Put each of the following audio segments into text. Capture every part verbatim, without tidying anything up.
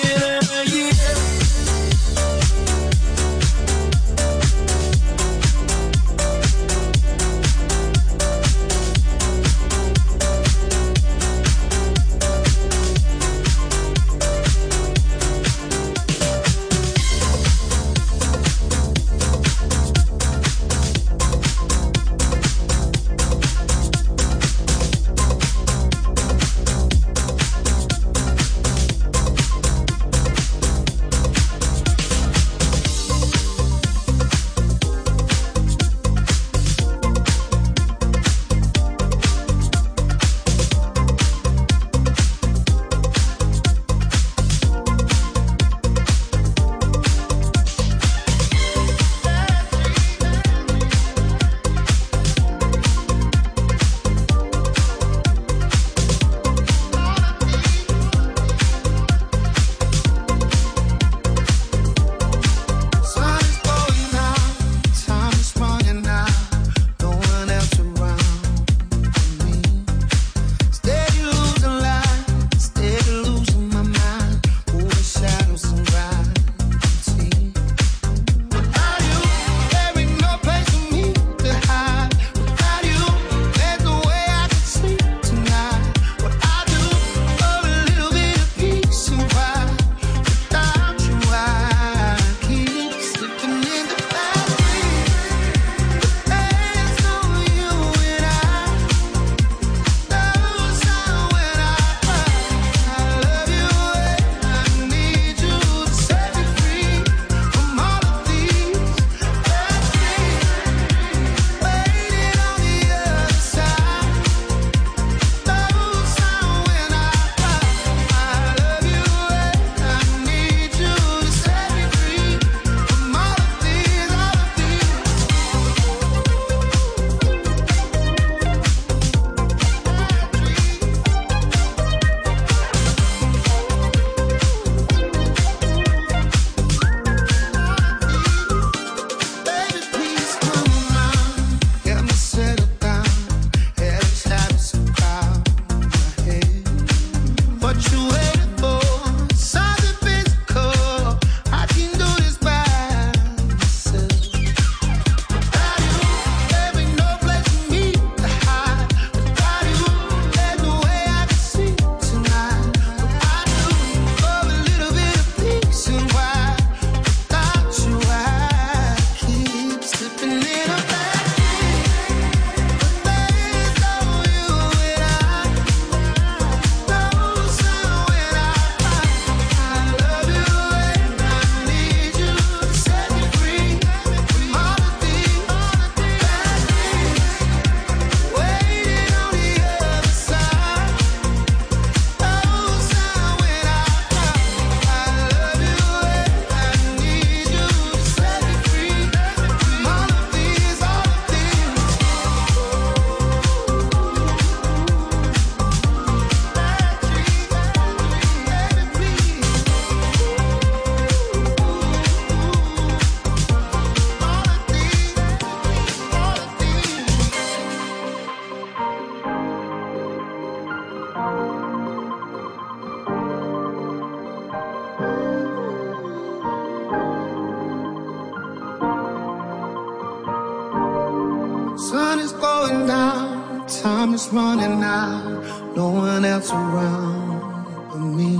Sun is going down, time is running out, no one else around but me.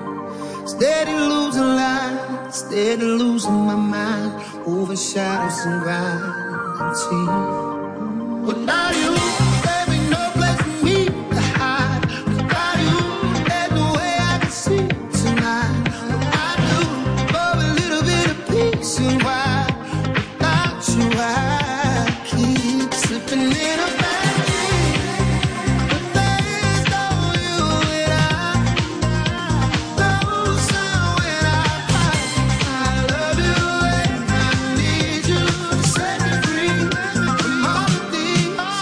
Steady losing light, steady losing my mind, over shadows and gravity. Without you, there ain't no place for me to hide. Without you, there's no way I can see tonight. Without you, for a little bit of peace and why. Without you, I keep slipping in a bad dream. But there's no you and I, no sound when I cry. I love you and I need you to set me free from all of these.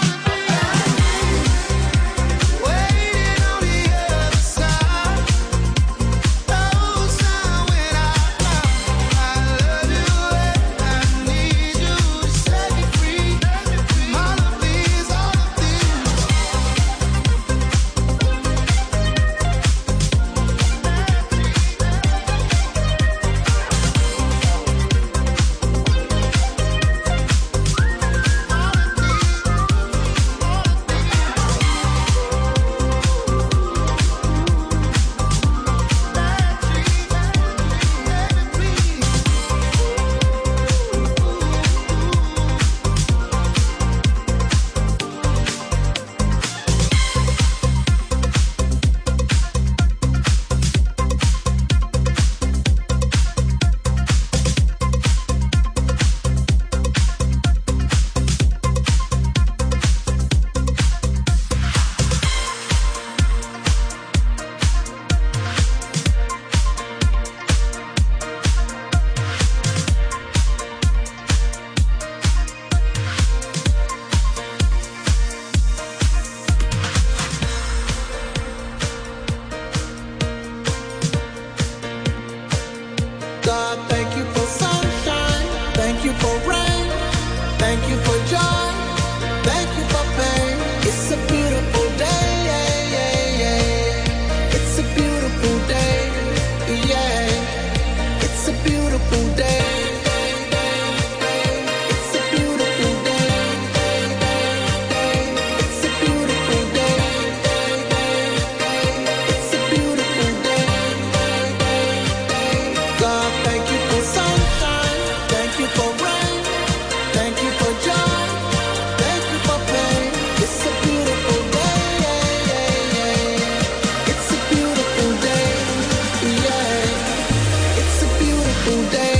beautiful day.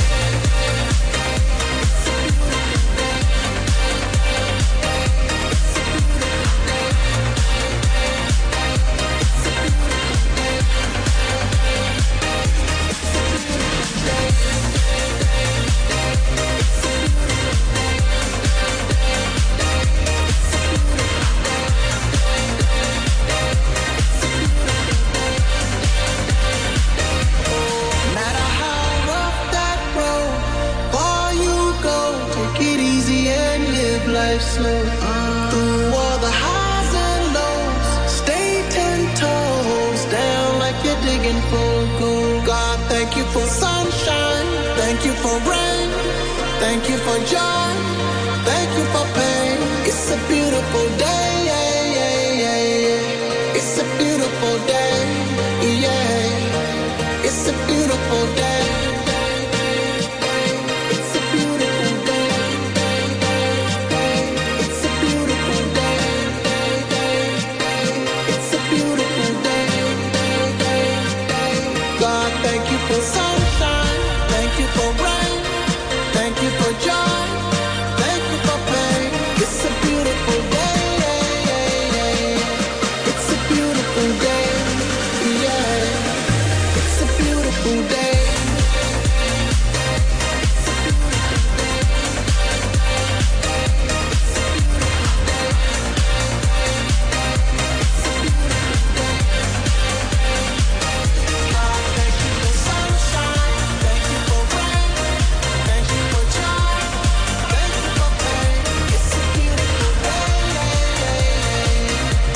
Slow uh, through all the highs and lows, stay ten toes down like you're digging for gold. God, thank you for sunshine, thank you for rain, thank you for joy, thank you for pain. It's a beautiful day, yeah, yeah, yeah, yeah. It's a beautiful day, yeah. It's a beautiful day. Thank you for sunshine, thank you for rain, thank you for joy, thank you for pain. It's a beautiful day, yeah, yeah, yeah. It's a beautiful day, yeah. It's a beautiful day.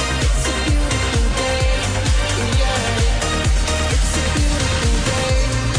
It's a beautiful day.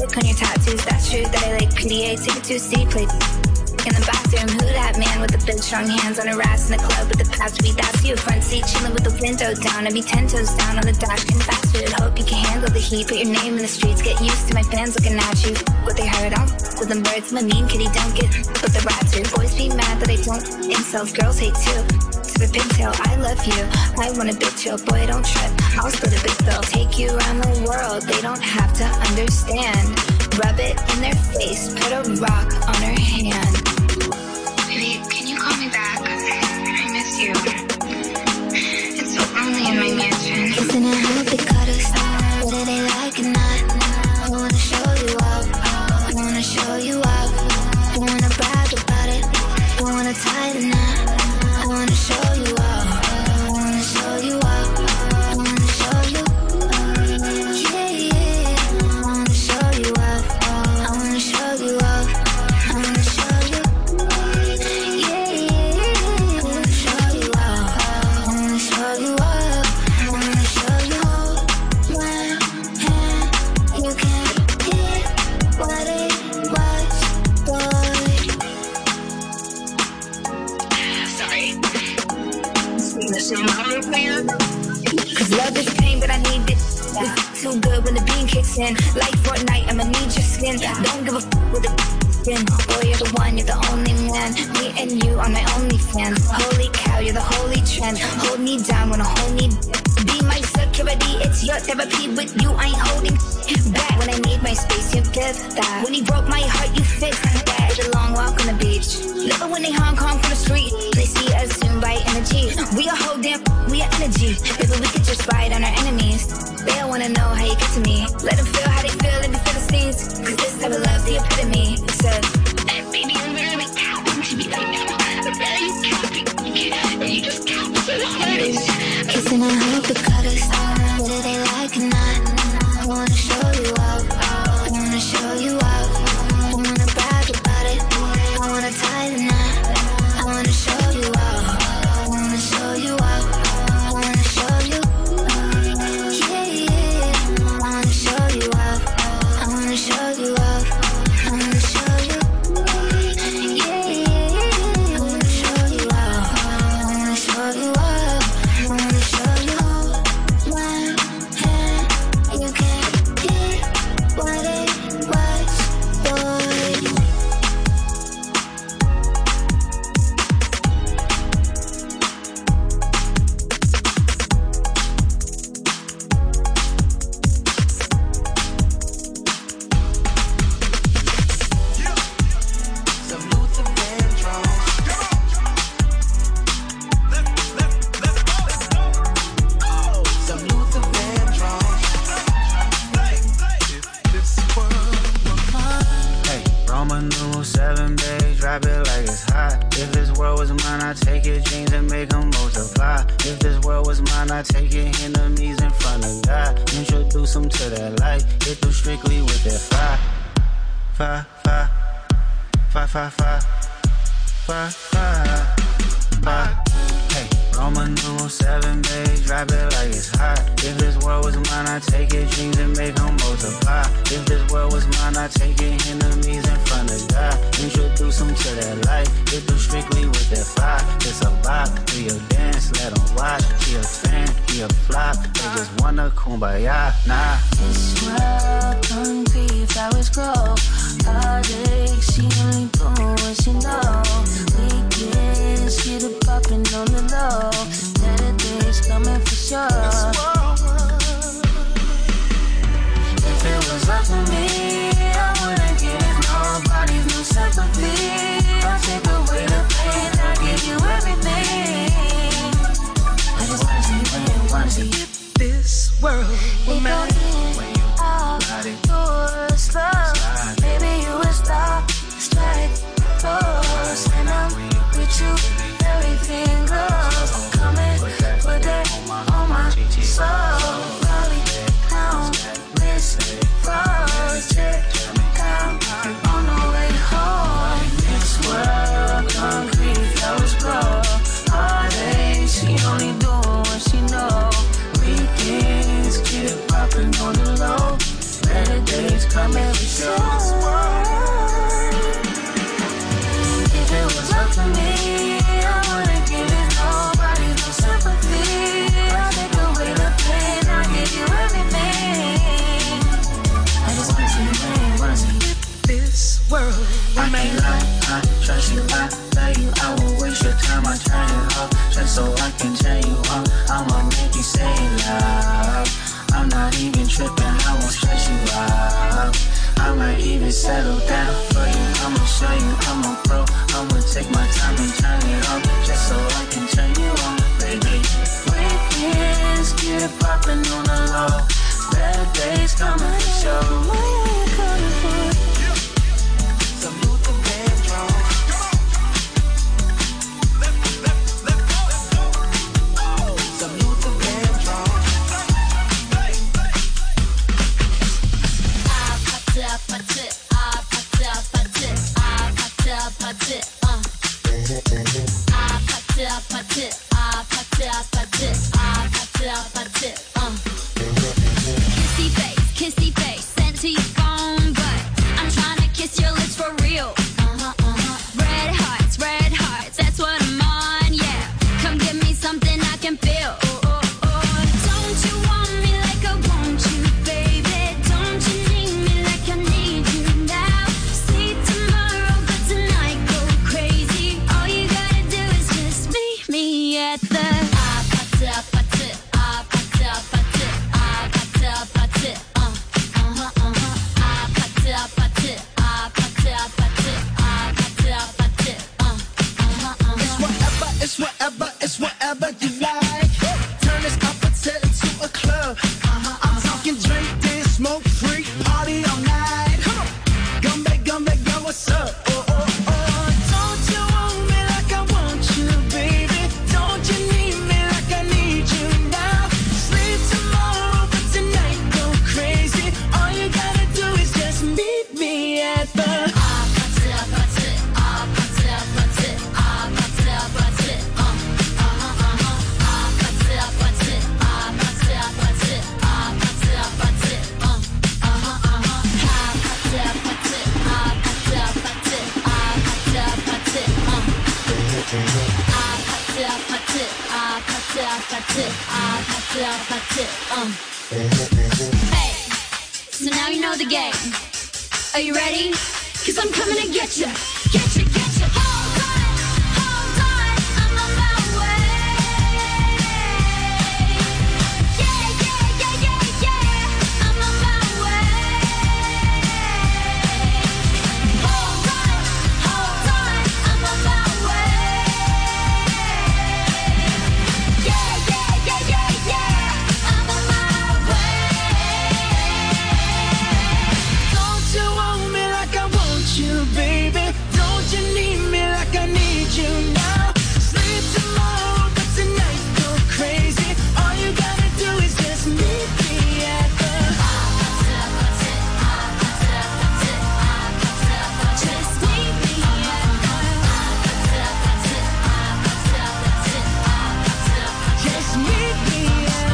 on your tattoos, that's true that I like P D A. Take it to a C, play in the bathroom. Who that man with the big strong hands on a ass in the club with the past weed? That's you. Front seat chilling with the window down. I be ten toes down on the dash and fast food. Hope you can handle the heat. Put your name in the streets. Get used to my fans looking at you. What they heard on with them birds. I'm a mean kitty. Don't get with the rats. Your boys be mad that I don't. Incels, girls hate too. To the pigtail, I love you. I want a big chill. Boy, don't trip. I'll split a big bill. Take you around the world. They don't have to understand. Rub it in their face. Put a rock on her hand. Baby, can you call me back? I miss you. It's so lonely in my mansion. Kissing and hope they cut us. Whether they like it or not. I wanna show you up. I wanna show you up. I wanna brag about it. I wanna tie the knot. I wanna show you up. I wanna show you up. I wanna show you. Yeah, yeah. I wanna show you up. I wanna show you up. I wanna show you. Yeah, yeah. I wanna show you up. I wanna show you up. I wanna show you. One hand, you can't get what it was, boy. Sorry. Cause love is pain, but I need it. It's too good when the beam kicks in. Like Fortnite, I'ma need your skin. Don't give a f with the skin. Boy, you're the one, you're the only man. Me and you are my only fans. Holy cow, you're the holy trend. Hold me down when I hold me. Be my security, it's your therapy. With you, I ain't holding back. When I need my space, you give that. When you broke my heart, you fixed that. Did a long walk on the beach. Love it when they Hong Kong from the street. They see us soon by energy. We are whole damn, we are energy. Baby, we could just ride on our enemies. They don't wanna know how you get to me. Let them feel how they feel in the Philistines. Cause this type of love's the epitome. Said, hey, baby, I'm literally counting to me right now. I'm very counting. And you just count for the hardest. Kissing and hope to cut us. Whether they like it or not. I wanna show you up. I wanna show you up. I wanna brag about it. I wanna tie the knot. I wanna show you up. I wanna show you up. I wanna show you. Yeah, yeah. I wanna show you up. I wanna show you up. I wanna show you. Yeah, yeah. I wanna show you up. I wanna show you up. I wanna show you. One hand, you can't get what it was, boy. Some Luther Vandross. Some Luther Vandross. Hey, Roman numeral seven, babe, drop it like it's hot. If this world was mine, I'd take your dreams and make them multiply. If this world was mine, I'd take your enemies in front of God. Introduce them to that light, hit them strictly with that fire. Fire, fire, fire, fire, fire, fire, fire, fire. Hey, Roman numeral seven, babe, drop it like it's hot. If this world was mine, I'd take your dreams and make them multiply. If this world was mine, I'd take your enemies in front of God. Introduce them to that light, hit them strictly with that fire. It's a bop, do your dance, let them watch. He a fan, he a flop, they just wanna kumbaya, nah. This world concrete, flowers grow. Heartache, she only doing what she know. Weekends, get it poppin' on the low. Saturday's coming for sure. If it was up to me, I wouldn't give nobody's no sympathy. I'll take away the pain, I'll give you everything. I just wanna see you win, wanna see you. This world will matter when you All got it. yours, love. Baby, you world. I can't lie, I trust you, I love you. I won't waste your time, I turn it off just so I can turn you on. I'ma make you say love. I'm not even tripping, I won't stress you out. I might even settle down for you. I'ma show you I'm a pro. I'ma take my time and turn it off just so I can turn you on, baby. Weekends get it poppin' on the low. Bad days coming for sure. Why are you calling for? Some Luther Vandross. Some Luther Vandross. I popped up, popped it, I popped up, popped it, I popped up, popped it, uh. I popped up, popped it, I popped up, popped it, I popped up, popped it, uh. Kissy face, kissy face, sent to your phone, but I'm trying to kiss your lips for real. Uh-huh, uh-huh. Red hearts, red hearts, that's what I'm on, yeah. Come give me something I can feel. Oh, oh, oh. Don't you want me like I want you, baby? Don't you need me like I need you now? See tomorrow, but tonight go crazy. All you gotta do is just meet me at the I popped up, popped it, I popped up, popped it, I popped up, popped it, uh, uh-huh, uh-huh. I popped up, popped it, I popped up, popped it, I popped up, popped it, uh, uh-huh, uh-huh. Whatever, it's whatever, it's whatever you like. Turn this opposite into a club. Uh-huh, I'm talking drink, dance, smoke, freak, party all night. Come on, Gumbe, Gumbe, yo, what's up? Oh, oh, oh. Don't you want me like I want you, baby? Don't you need me like I need you now? Sleep tomorrow, but tonight go crazy. All you gotta do is just meet me at the I popped it up, popped it, I popped it up, popped it, I popped it up, popped it, uh, uh-huh, uh-huh. I popped it up, popped it, I popped it up, popped it, I popped it up, popped it, uh, uh-huh, uh-huh. I popped it up, popped it, I popped it up, popped it, I popped it up, popped it, uh. I popped it up, popped it, I popped it up, popped it, I popped it up, popped it, uh. Hey, so now you know the game. Are you ready? Cause I'm coming to get you. Get you, get you. Hold on, hold on, I'm on my way. Yeah, yeah, yeah, yeah, yeah, I'm on my way. Hold on, hold on, I'm on my way. Yeah, yeah, yeah, yeah, yeah, I'm on my way. Don't you want me like I want you, baby? Don't you need me like I need you now? Sleep tomorrow, but tonight go crazy. All you gotta do is just meet me at the Just meet me at just meet me at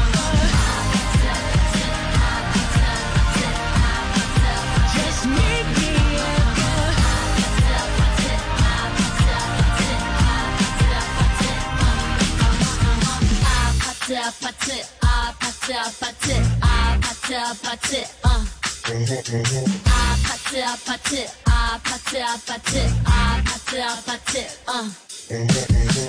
the just meet me at I popped it, I popped it, I popped it, I popped it, I popped it, uh. I popped it, I popped it, I popped it, I popped it, I popped it, I popped it, uh.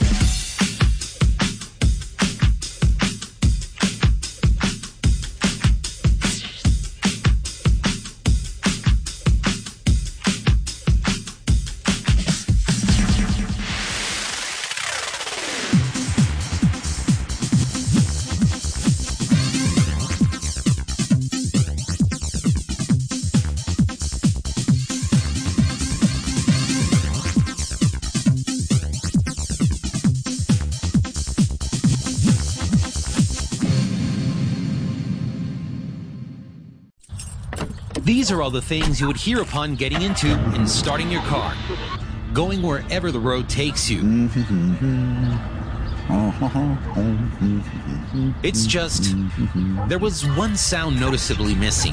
These are all the things you would hear upon getting into and starting your car, going wherever the road takes you. It's just, there was one sound noticeably missing.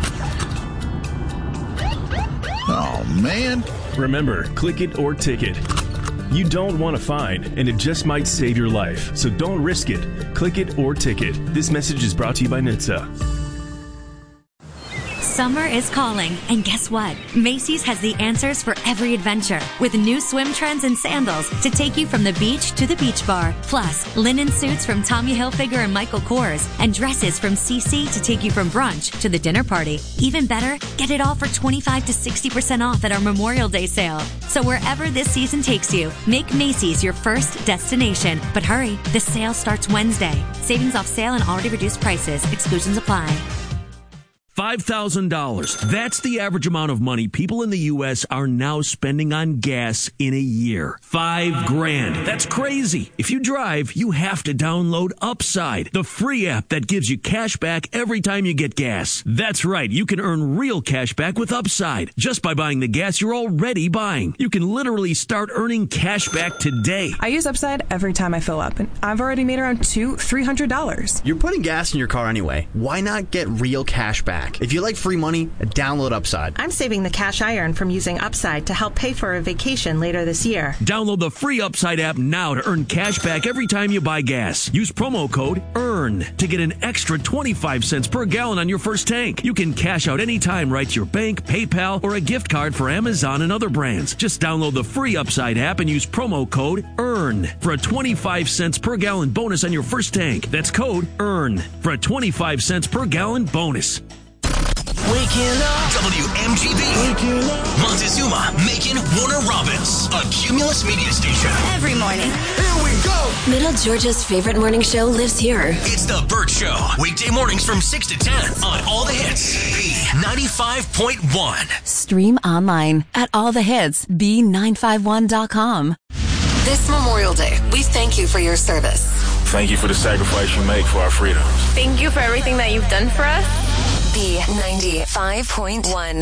Oh, man. Remember, click it or ticket. You don't want a fine, and it just might save your life. So don't risk it. Click it or ticket. This message is brought to you by N H T S A. Summer is calling, and guess what? Macy's has the answers for every adventure, with new swim trends and sandals to take you from the beach to the beach bar. Plus, linen suits from Tommy Hilfiger and Michael Kors, and dresses from C C to take you from brunch to the dinner party. Even better, get it all for twenty-five to sixty percent off at our Memorial Day sale. So wherever this season takes you, make Macy's your first destination. But hurry, the sale starts Wednesday. Savings off sale and already reduced prices. Exclusions apply. five thousand dollars. That's the average amount of money people in the U S are now spending on gas in a year. Five grand. That's crazy. If you drive, you have to download Upside, the free app that gives you cash back every time you get gas. That's right. You can earn real cash back with Upside just by buying the gas you're already buying. You can literally start earning cash back today. I use Upside every time I fill up, and I've already made around two, three hundred dollars. You're putting gas in your car anyway. Why not get real cash back? If you like free money, download Upside. I'm saving the cash I earn from using Upside to help pay for a vacation later this year. Download the free Upside app now to earn cash back every time you buy gas. Use promo code EARN to get an extra twenty-five cents per gallon on your first tank. You can cash out anytime right to your bank, PayPal, or a gift card for Amazon and other brands. Just download the free Upside app and use promo code EARN for a twenty-five cents per gallon bonus on your first tank. That's code EARN for a twenty-five cents per gallon bonus. Waking up. W M G B. Waking up. Montezuma, Macon, Warner Robins. A Cumulus media station. Every morning. Here we go. Middle Georgia's favorite morning show lives here. It's The Burt Show. Weekday mornings from six to ten on All the Hits. B ninety-five point one. Stream online at all the hits b nine five one dot com. This Memorial Day, we thank you for your service. Thank you for the sacrifice you make for our freedoms. Thank you for everything that you've done for us. B ninety-five point one.